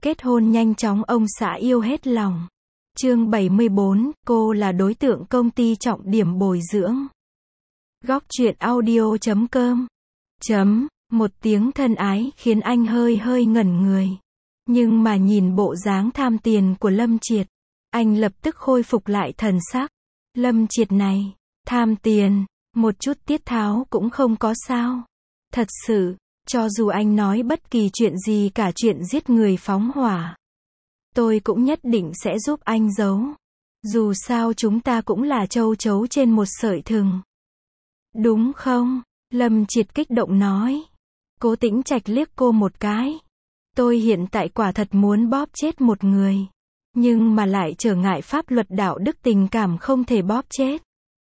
Kết hôn nhanh chóng ông xã yêu hết lòng. Chương 74, cô là đối tượng công ty trọng điểm bồi dưỡng. Góc truyện audio.com. Một tiếng thân ái khiến anh hơi hơi ngẩn người. Nhưng mà nhìn bộ dáng tham tiền của Lâm Triệt, anh lập tức khôi phục lại thần sắc. Lâm Triệt này, tham tiền, một chút tiết tháo cũng không có sao. Thật sự, cho dù anh nói bất kỳ chuyện gì cả chuyện giết người phóng hỏa, tôi cũng nhất định sẽ giúp anh giấu. Dù sao chúng ta cũng là châu chấu trên một sợi thừng. Đúng không? Lâm Triệt kích động nói. Cố Tĩnh Trạch liếc cô một cái. Tôi hiện tại quả thật muốn bóp chết một người. Nhưng mà lại trở ngại pháp luật đạo đức tình cảm không thể bóp chết.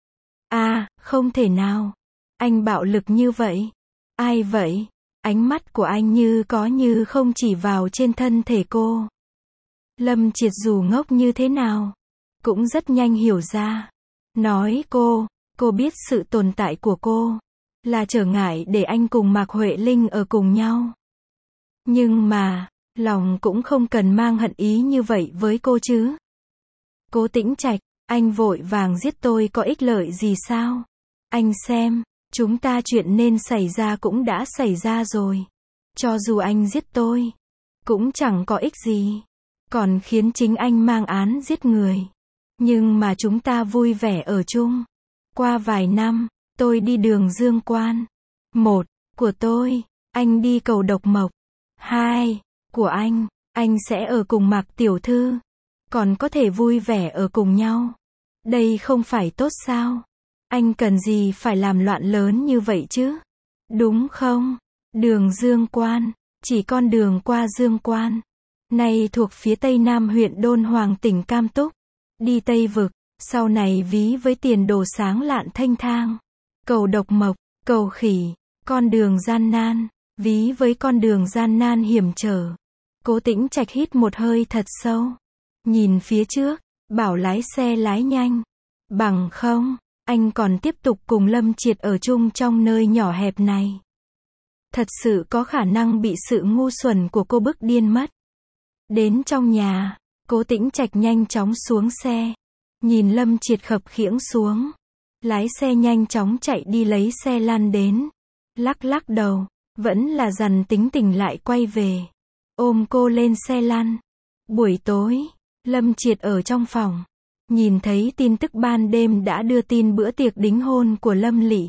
À, không thể nào. Anh bạo lực như vậy. Ai vậy? Ánh mắt của anh như có như không chỉ vào trên thân thể cô. Lâm Triệt dù ngốc như thế nào, cũng rất nhanh hiểu ra. Nói cô biết sự tồn tại của cô là trở ngại để anh cùng Mạc Huệ Linh ở cùng nhau. Nhưng mà, lòng cũng không cần mang hận ý như vậy với cô chứ. Cố Tĩnh Trạch, anh vội vàng giết tôi có ích lợi gì sao? Anh xem, chúng ta chuyện nên xảy ra cũng đã xảy ra rồi. Cho dù anh giết tôi, cũng chẳng có ích gì. Còn khiến chính anh mang án giết người. Nhưng mà chúng ta vui vẻ ở chung. Qua vài năm, tôi đi đường Dương Quan. 1. Của tôi, anh đi cầu Độc Mộc. 2. Của anh sẽ ở cùng Mạc Tiểu Thư. Còn có thể vui vẻ ở cùng nhau. Đây không phải tốt sao? Anh cần gì phải làm loạn lớn như vậy chứ? Đúng không? Đường Dương Quan, chỉ con đường qua Dương Quan. Này thuộc phía tây nam huyện Đôn Hoàng tỉnh Cam Túc. Đi Tây Vực, sau này ví với tiền đồ sáng lạn thanh thang. Cầu Độc Mộc, cầu Khỉ, con đường gian nan, ví với con đường gian nan hiểm trở. Cố Tĩnh Trạch hít một hơi thật sâu. Nhìn phía trước, bảo lái xe lái nhanh. Bằng không, anh còn tiếp tục cùng Lâm Triệt ở chung trong nơi nhỏ hẹp này. Thật sự có khả năng bị sự ngu xuẩn của cô bức điên mất. Đến trong nhà, Cố Tĩnh Trạch nhanh chóng xuống xe. Nhìn Lâm Triệt khập khiễng xuống. Lái xe nhanh chóng chạy đi lấy xe lăn đến. Lắc lắc đầu, vẫn là dằn tính tình lại quay về. Ôm cô lên xe lăn. Buổi tối, Lâm Triệt ở trong phòng. Nhìn thấy tin tức ban đêm đã đưa tin bữa tiệc đính hôn của Lâm Lị.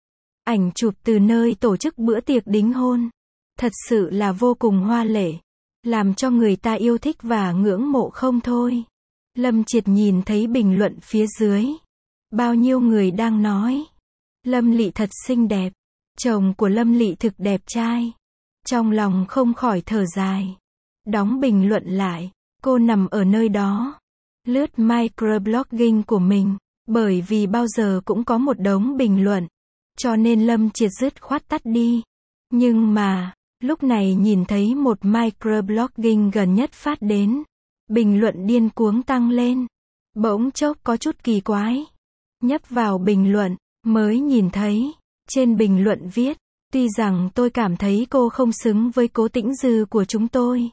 Ảnh chụp từ nơi tổ chức bữa tiệc đính hôn. Thật sự là vô cùng hoa lệ. Làm cho người ta yêu thích và ngưỡng mộ không thôi. Lâm Triệt nhìn thấy bình luận phía dưới. Bao nhiêu người đang nói. Lâm Lị thật xinh đẹp. Chồng của Lâm Lị thực đẹp trai. Trong lòng không khỏi thở dài. Đóng bình luận lại. Cô nằm ở nơi đó. Lướt microblogging của mình. Bởi vì bao giờ cũng có một đống bình luận. Cho nên Lâm Triệt dứt khoát tắt đi. Nhưng mà, lúc này nhìn thấy một microblogging gần nhất phát đến. Bình luận điên cuống tăng lên. Bỗng chốc có chút kỳ quái. Nhấp vào bình luận, mới nhìn thấy. Trên bình luận viết, tuy rằng tôi cảm thấy cô không xứng với Cố Tĩnh Dư của chúng tôi.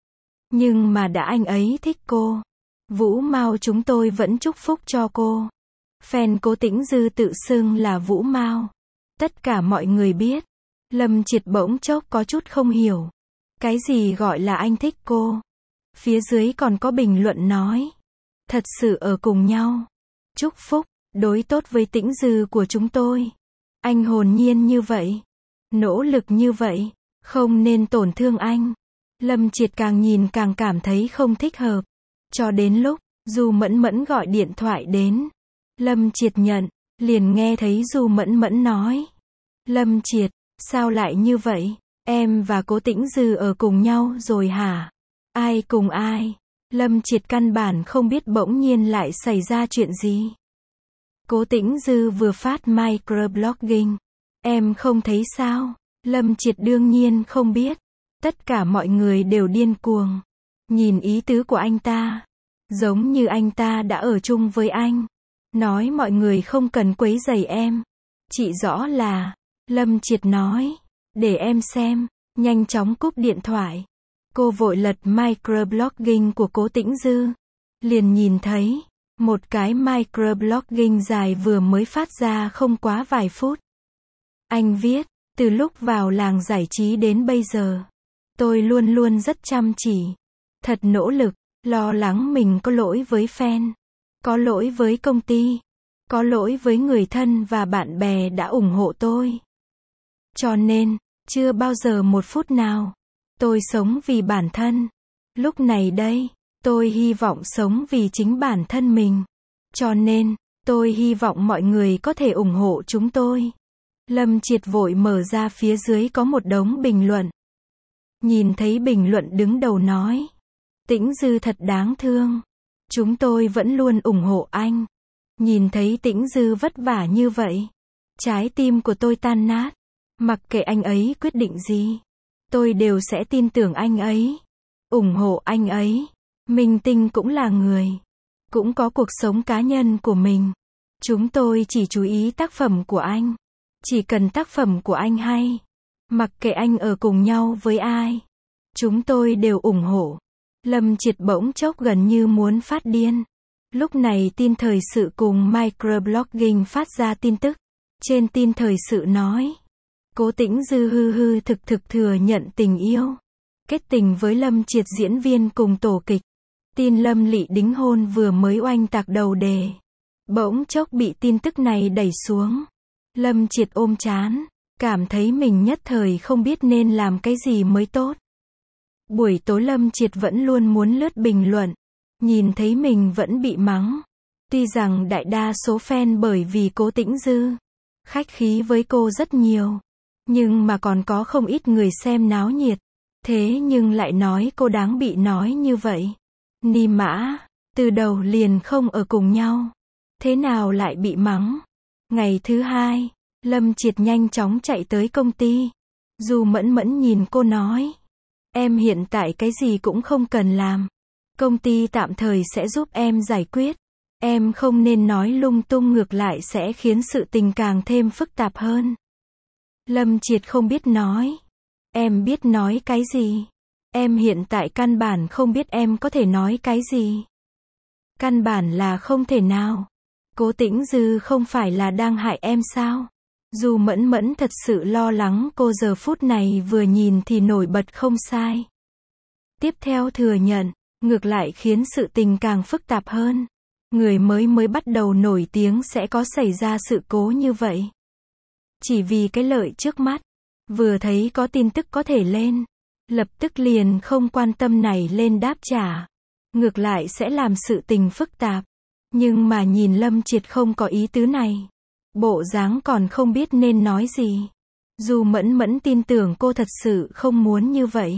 Nhưng mà đã anh ấy thích cô. Vũ Mao chúng tôi vẫn chúc phúc cho cô. Fan Cố Tĩnh Dư tự xưng là Vũ Mao. Tất cả mọi người biết. Lâm Triệt bỗng chốc có chút không hiểu. Cái gì gọi là anh thích cô? Phía dưới còn có bình luận nói. Thật sự ở cùng nhau. Chúc phúc, đối tốt với Tĩnh Dư của chúng tôi. Anh hồn nhiên như vậy. Nỗ lực như vậy. Không nên tổn thương anh. Lâm Triệt càng nhìn càng cảm thấy không thích hợp. Cho đến lúc, Du Mẫn Mẫn gọi điện thoại đến. Lâm Triệt nhận, liền nghe thấy Du Mẫn Mẫn nói. Lâm Triệt, sao lại như vậy? Em và Cố Tĩnh Dư ở cùng nhau rồi hả? Ai cùng ai? Lâm Triệt căn bản không biết bỗng nhiên lại xảy ra chuyện gì. Cố Tĩnh Dư vừa phát microblogging. Em không thấy sao? Lâm Triệt đương nhiên không biết. Tất cả mọi người đều điên cuồng. Nhìn ý tứ của anh ta. Giống như anh ta đã ở chung với anh. Nói mọi người không cần quấy rầy em. Chỉ rõ là, Lâm Triệt nói. Để em xem. Nhanh chóng cúp điện thoại. Cô vội lật microblogging của Cố Tĩnh Dư. Liền nhìn thấy một cái microblogging dài vừa mới phát ra không quá vài phút. Anh viết, từ lúc vào làng giải trí đến bây giờ, tôi luôn luôn rất chăm chỉ, thật nỗ lực, lo lắng mình có lỗi với fan, có lỗi với công ty, có lỗi với người thân và bạn bè đã ủng hộ tôi. Cho nên, chưa bao giờ một phút nào, tôi sống vì bản thân. Lúc này đây, tôi hy vọng sống vì chính bản thân mình. Cho nên, tôi hy vọng mọi người có thể ủng hộ chúng tôi. Lâm Triệt vội mở ra phía dưới có một đống bình luận. Nhìn thấy bình luận đứng đầu nói, Tĩnh Dư thật đáng thương. Chúng tôi vẫn luôn ủng hộ anh. Nhìn thấy Tĩnh Dư vất vả như vậy, trái tim của tôi tan nát. Mặc kệ anh ấy quyết định gì, tôi đều sẽ tin tưởng anh ấy, ủng hộ anh ấy. Minh tinh cũng là người, cũng có cuộc sống cá nhân của mình. Chúng tôi chỉ chú ý tác phẩm của anh. Chỉ cần tác phẩm của anh hay, mặc kệ anh ở cùng nhau với ai, chúng tôi đều ủng hộ. Lâm Triệt bỗng chốc gần như muốn phát điên. Lúc này tin thời sự cùng microblogging phát ra tin tức. Trên tin thời sự nói, Cố Tĩnh Dư hư thực thừa nhận tình yêu, kết tình với Lâm Triệt diễn viên cùng tổ kịch. Tin Lâm Lị đính hôn vừa mới oanh tạc đầu đề, bỗng chốc bị tin tức này đẩy xuống. Lâm Triệt ôm trán, cảm thấy mình nhất thời không biết nên làm cái gì mới tốt. Buổi tối Lâm Triệt vẫn luôn muốn lướt bình luận, nhìn thấy mình vẫn bị mắng. Tuy rằng đại đa số fan bởi vì Cố Tĩnh Dư khách khí với cô rất nhiều, nhưng mà còn có không ít người xem náo nhiệt. Thế nhưng lại nói cô đáng bị nói như vậy. Ni mã, từ đầu liền không ở cùng nhau, thế nào lại bị mắng? Ngày thứ hai, Lâm Triệt nhanh chóng chạy tới công ty. Du Mẫn Mẫn nhìn cô nói, em hiện tại cái gì cũng không cần làm. Công ty tạm thời sẽ giúp em giải quyết. Em không nên nói lung tung, ngược lại sẽ khiến sự tình càng thêm phức tạp hơn. Lâm Triệt không biết nói. Em biết nói cái gì? Em hiện tại căn bản không biết em có thể nói cái gì. Căn bản là không thể nào. Cố Tĩnh Dư không phải là đang hại em sao? Du Mẫn Mẫn thật sự lo lắng cô, giờ phút này vừa nhìn thì nổi bật không sai. Tiếp theo thừa nhận, ngược lại khiến sự tình càng phức tạp hơn. Người mới bắt đầu nổi tiếng sẽ có xảy ra sự cố như vậy. Chỉ vì cái lợi trước mắt, vừa thấy có tin tức có thể lên, lập tức liền không quan tâm này lên đáp trả. Ngược lại sẽ làm sự tình phức tạp. Nhưng mà nhìn Lâm Triệt không có ý tứ này. Bộ dáng còn không biết nên nói gì. Du Mẫn Mẫn tin tưởng cô thật sự không muốn như vậy.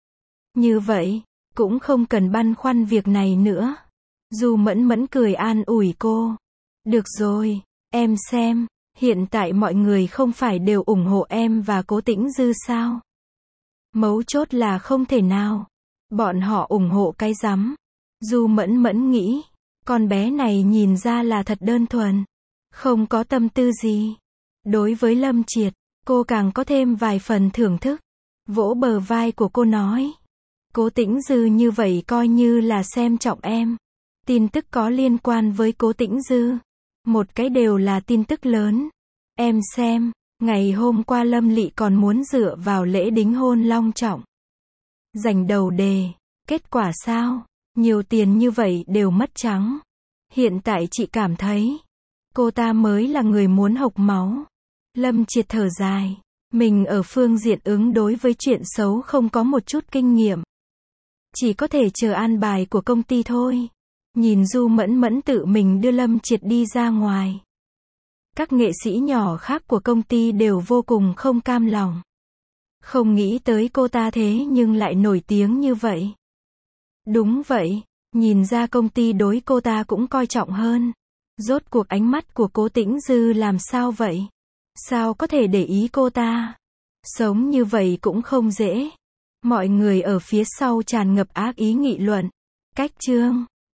Như vậy, cũng không cần băn khoăn việc này nữa. Du Mẫn Mẫn cười an ủi cô. Được rồi, em xem, hiện tại mọi người không phải đều ủng hộ em và Cố Tĩnh Dư sao? Mấu chốt là không thể nào. Bọn họ ủng hộ cái rắm. Du Mẫn Mẫn nghĩ, con bé này nhìn ra là thật đơn thuần, không có tâm tư gì. Đối với Lâm Triệt, cô càng có thêm vài phần thưởng thức. Vỗ bờ vai của cô nói, Cố Tĩnh Dư như vậy coi như là xem trọng em. Tin tức có liên quan với Cố Tĩnh Dư, một cái đều là tin tức lớn. Em xem, ngày hôm qua Lâm Lị còn muốn dựa vào lễ đính hôn long trọng, giành đầu đề. Kết quả sao? Nhiều tiền như vậy đều mất trắng. Hiện tại chị cảm thấy, cô ta mới là người muốn hộc máu. Lâm Triệt thở dài. Mình ở phương diện ứng đối với chuyện xấu không có một chút kinh nghiệm. Chỉ có thể chờ an bài của công ty thôi. Nhìn Du Mẫn Mẫn tự mình đưa Lâm Triệt đi ra ngoài. Các nghệ sĩ nhỏ khác của công ty đều vô cùng không cam lòng. Không nghĩ tới cô ta thế nhưng lại nổi tiếng như vậy. Đúng vậy, nhìn ra công ty đối cô ta cũng coi trọng hơn. Rốt cuộc ánh mắt của Cố Tĩnh Dư làm sao vậy? Sao có thể để ý cô ta? Sống như vậy cũng không dễ. Mọi người ở phía sau tràn ngập ác ý nghị luận. Cách chương